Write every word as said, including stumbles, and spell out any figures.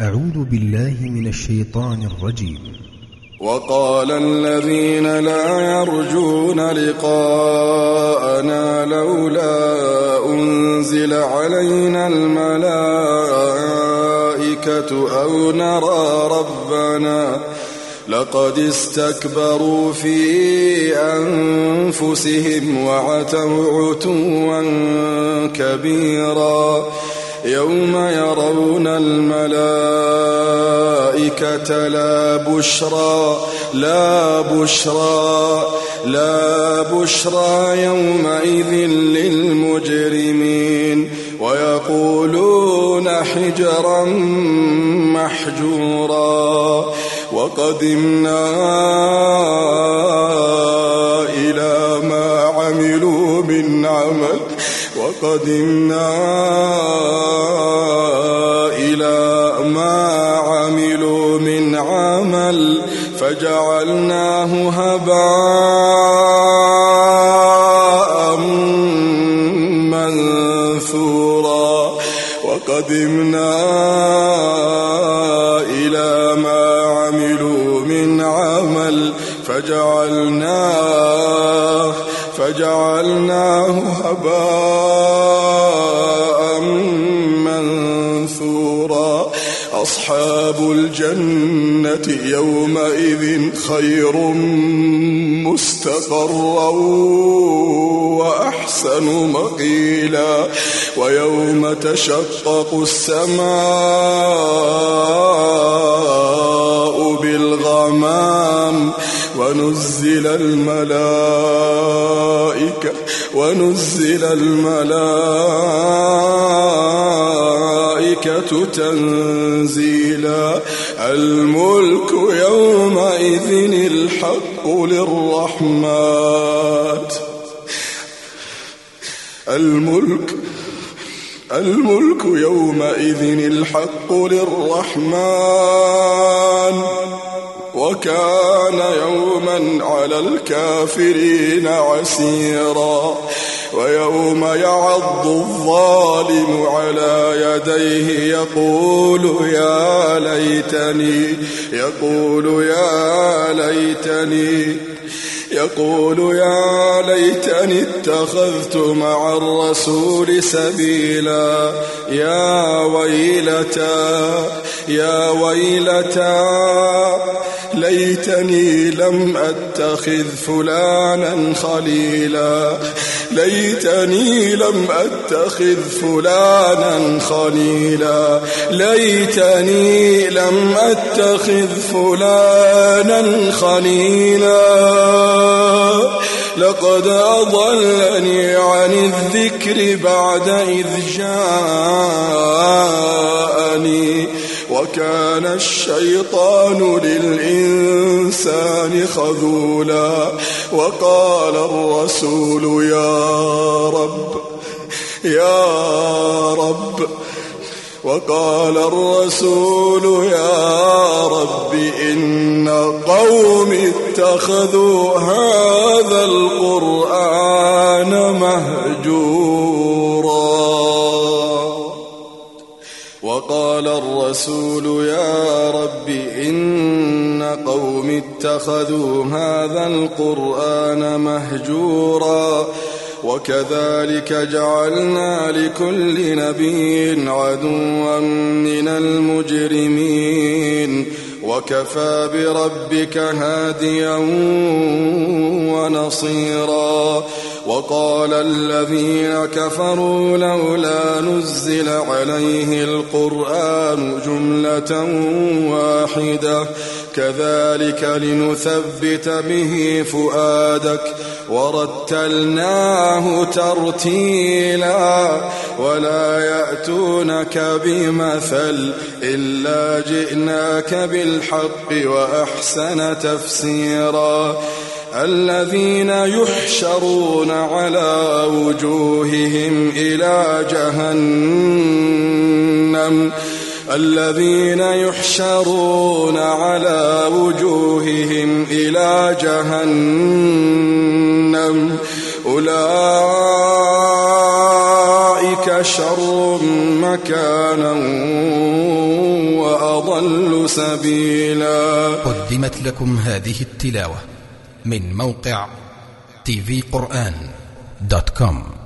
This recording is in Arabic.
أعوذ بالله من الشيطان الرجيم. وقال الذين لا يرجون لقاءنا لولا أنزل علينا الملائكة أو نرى ربنا لقد استكبروا في أنفسهم وعتوا عتوا كبيرا يوم يرون الملائكة لا بشرى لا بشرى لا بشرى يومئذ للمجرمين ويقولون حجرا محجورا وقدمنا إلى ما عملوا من عمل وقدمنا إلى ما عملوا من عمل فجعلناه هباء منثورا وقدمنا إلى ما عملوا من عمل فجعلناه فجعلناه هباء منثورا أصحاب الجنة يومئذ خير مستقرا وأحسن مقيلا ويوم تشقق السماء بالغمام ونزل الملائكة ونزل الملائكة تنزيلا الملك يومئذ الحق للرحمن الملك الملك يومئذ الحق للرحمن وكان يوما على الكافرين عسيرا ويوم يعض الظالم على يديه يقول يا ليتني يقول يا ليتني يقول يا ليتني اتخذت مع الرسول سبيلا يا ويلتى يا ويلتى ليتني لم أتخذ فلانا خليلا ليتني لم أتخذ فلانا خليلا ليتني لم أتخذ فلانا خليلا لقد أضلني عن الذكر بعد إذ جاءني وكان الشيطان للإنسان خذولا وقال الرسول يا رب يا رب وقال الرسول يا رب إن قوم اتخذوا هذا القرآن مهجورا وقال الرسول يا رب إن قوم اتخذوا هذا القرآن مهجورا وكذلك جعلنا لكل نبي عدوا من المجرمين وكفى بربك هاديا ونصيرا وقال الذين كفروا لولا نزل عليه القرآن جملة واحدة كذلك لنثبت به فؤادك ورتلناه ترتيلا ولا يأتونك بمثل إلا جئناك بالحق وأحسن تفسيرا الذين يحشرون على وجوههم إلى جهنم الذين يحشرون على وجوههم إلى جهنم أولئك شر مكانا وأضل وأضل سبيلا. قدمت لكم هذه التلاوة من موقع تي في قرآن دوت كوم.